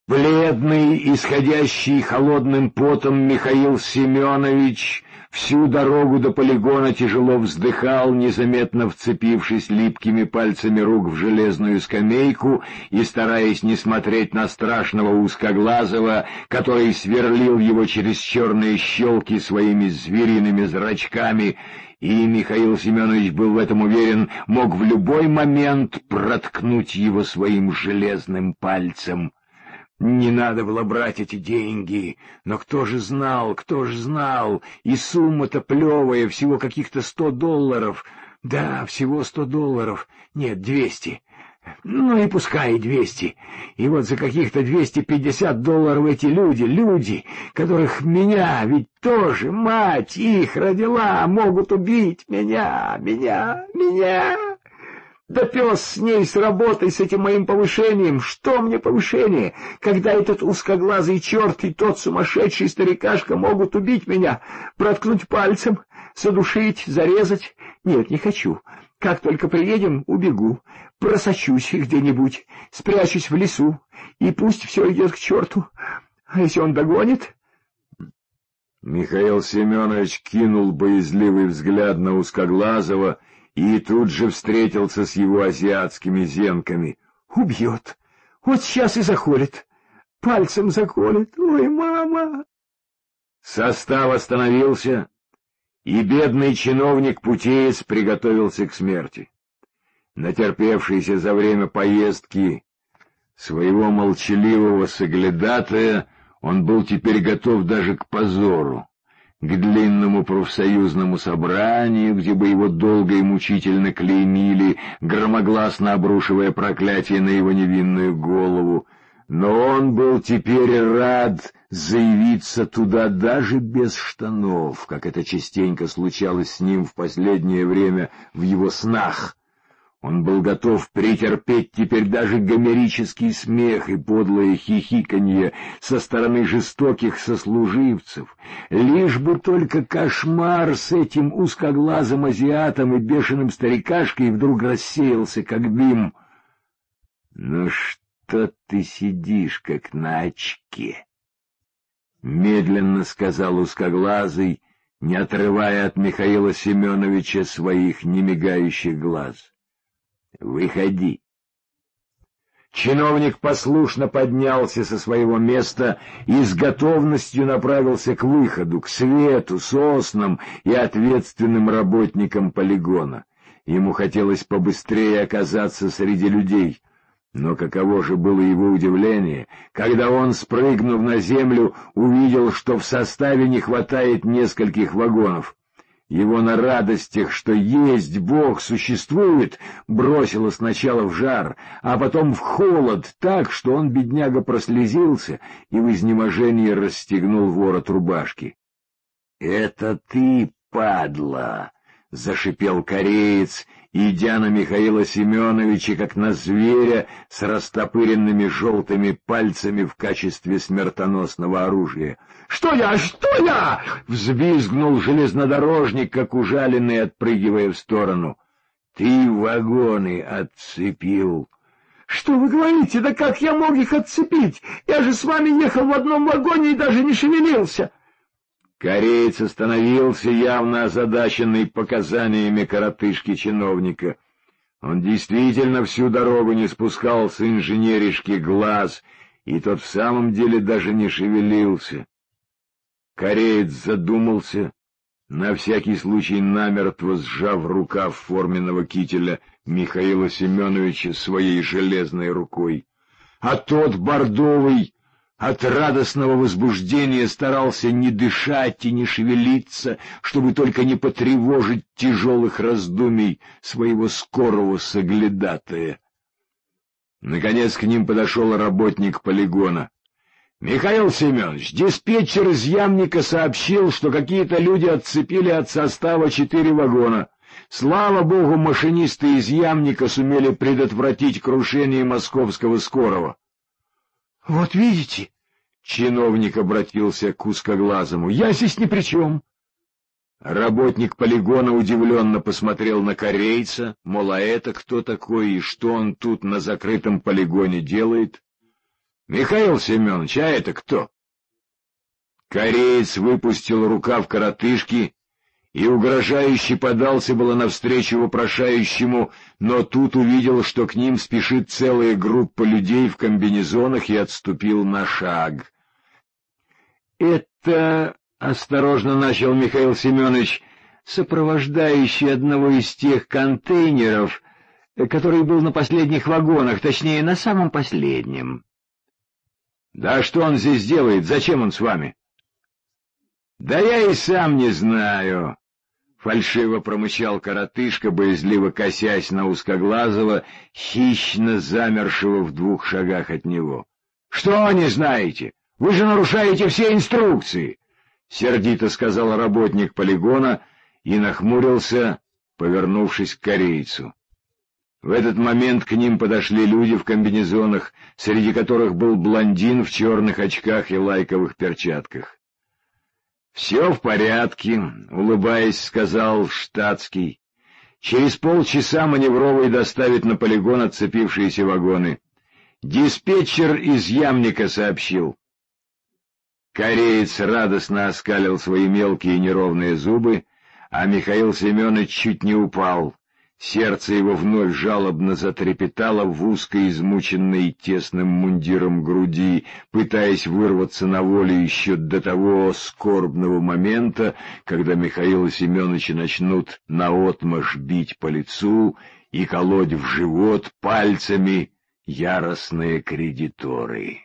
Бледный, исходящий холодным потом Михаил Семенович всю дорогу до полигона тяжело вздыхал, незаметно вцепившись липкими пальцами рук в железную скамейку и стараясь не смотреть на страшного узкоглазого, который сверлил его через черные щелки своими звериными зрачками, и Михаил Семенович был в этом уверен, мог в любой момент проткнуть его своим железным пальцем. Не надо было брать эти деньги, но кто же знал, и сумма-то плевая, всего каких-то $100. Да, всего $100, нет, 200. Ну и пускай 200. И вот за каких-то $250 эти люди, которых меня, ведь тоже мать их родила, могут убить меня. Да пес с ней, с работой, с этим моим повышением. Что мне повышение, когда этот узкоглазый черт и тот сумасшедший старикашка могут убить меня, проткнуть пальцем, задушить, зарезать? Нет, не хочу. Как только приедем, убегу, просочусь где-нибудь, спрячусь в лесу, и пусть все идет к черту. А если он догонит? Михаил Семенович кинул боязливый взгляд на узкоглазого и тут же встретился с его азиатскими зенками. Убьет. Вот сейчас и заколет. Пальцем заколет. Ой, мама! Состав остановился, и бедный чиновник-путеец приготовился к смерти. Натерпевшийся за время поездки своего молчаливого соглядатая, он был теперь готов даже к позору, к длинному профсоюзному собранию, где бы его долго и мучительно клеймили, громогласно обрушивая проклятие на его невинную голову. Но он был теперь рад заявиться туда даже без штанов, как это частенько случалось с ним в последнее время в его снах. Он был готов претерпеть теперь даже гомерический смех и подлое хихиканье со стороны жестоких сослуживцев, лишь бы только кошмар с этим узкоглазым азиатом и бешеным старикашкой вдруг рассеялся, как дым. «Ну что ты сидишь, как на очке?» — медленно сказал узкоглазый, не отрывая от Михаила Семеновича своих немигающих глаз. «Выходи». Чиновник послушно поднялся со своего места и с готовностью направился к выходу, к свету, соснам и ответственным работникам полигона. Ему хотелось побыстрее оказаться среди людей. Но каково же было его удивление, когда он, спрыгнув на землю, увидел, что в составе не хватает нескольких вагонов. Его на радостях, что есть Бог, существует, бросило сначала в жар, а потом в холод так, что он, бедняга, прослезился и в изнеможении расстегнул ворот рубашки. — Это ты, падла! — зашипел кореец, идя на Михаила Семеновича, как на зверя с растопыренными желтыми пальцами в качестве смертоносного оружия. «Что я? — взвизгнул железнодорожник, как ужаленный, отпрыгивая в сторону. — Ты вагоны отцепил. — Что вы говорите? Да как я мог их отцепить? Я же с вами ехал в одном вагоне и даже не шевелился. Кореец остановился, явно озадаченный показаниями коротышки-чиновника. Он действительно всю дорогу не спускал с инженеришки глаз, и тот в самом деле даже не шевелился. Кореец задумался, на всякий случай намертво сжав рукав форменного кителя Михаила Семеновича своей железной рукой. А тот, бордовый, от радостного возбуждения старался не дышать и не шевелиться, чтобы только не потревожить тяжелых раздумий своего скорого соглядатая. Наконец к ним подошел работник полигона. — Михаил Семенович, диспетчер из Ямника сообщил, что какие-то люди отцепили от состава 4 вагона. Слава богу, машинисты из Ямника сумели предотвратить крушение московского скорого. — Вот видите, — чиновник обратился к узкоглазому, — я здесь ни при чем. Работник полигона удивленно посмотрел на корейца, мол, а это кто такой и что он тут на закрытом полигоне делает? Михаил Семенович, а это кто? Кореец выпустил рукав коротышки и угрожающе подался было навстречу вопрошающему, но тут увидел, что к ним спешит целая группа людей в комбинезонах, и отступил на шаг. — Это, — осторожно начал Михаил Семенович, — сопровождающий одного из тех контейнеров, который был на последних вагонах, точнее, на самом последнем. — Да что он здесь делает? Зачем он с вами? — Да я и сам не знаю, — фальшиво промычал коротышка, боязливо косясь на узкоглазого, хищно замершего в 2 шагах от него. — Что не знаете? Вы же нарушаете все инструкции! — сердито сказал работник полигона и нахмурился, повернувшись к корейцу. В этот момент к ним подошли люди в комбинезонах, среди которых был блондин в черных очках и лайковых перчатках. — Все в порядке, — улыбаясь, сказал штатский. — Через полчаса маневровый доставит на полигон отцепившиеся вагоны. Диспетчер из Ямника сообщил. Кореец радостно оскалил свои мелкие неровные зубы, а Михаил Семенович чуть не упал. Сердце его вновь жалобно затрепетало в узкой, измученной тесным мундиром груди, пытаясь вырваться на волю еще до того скорбного момента, когда Михаила Семеновича начнут наотмашь бить по лицу и колоть в живот пальцами яростные кредиторы.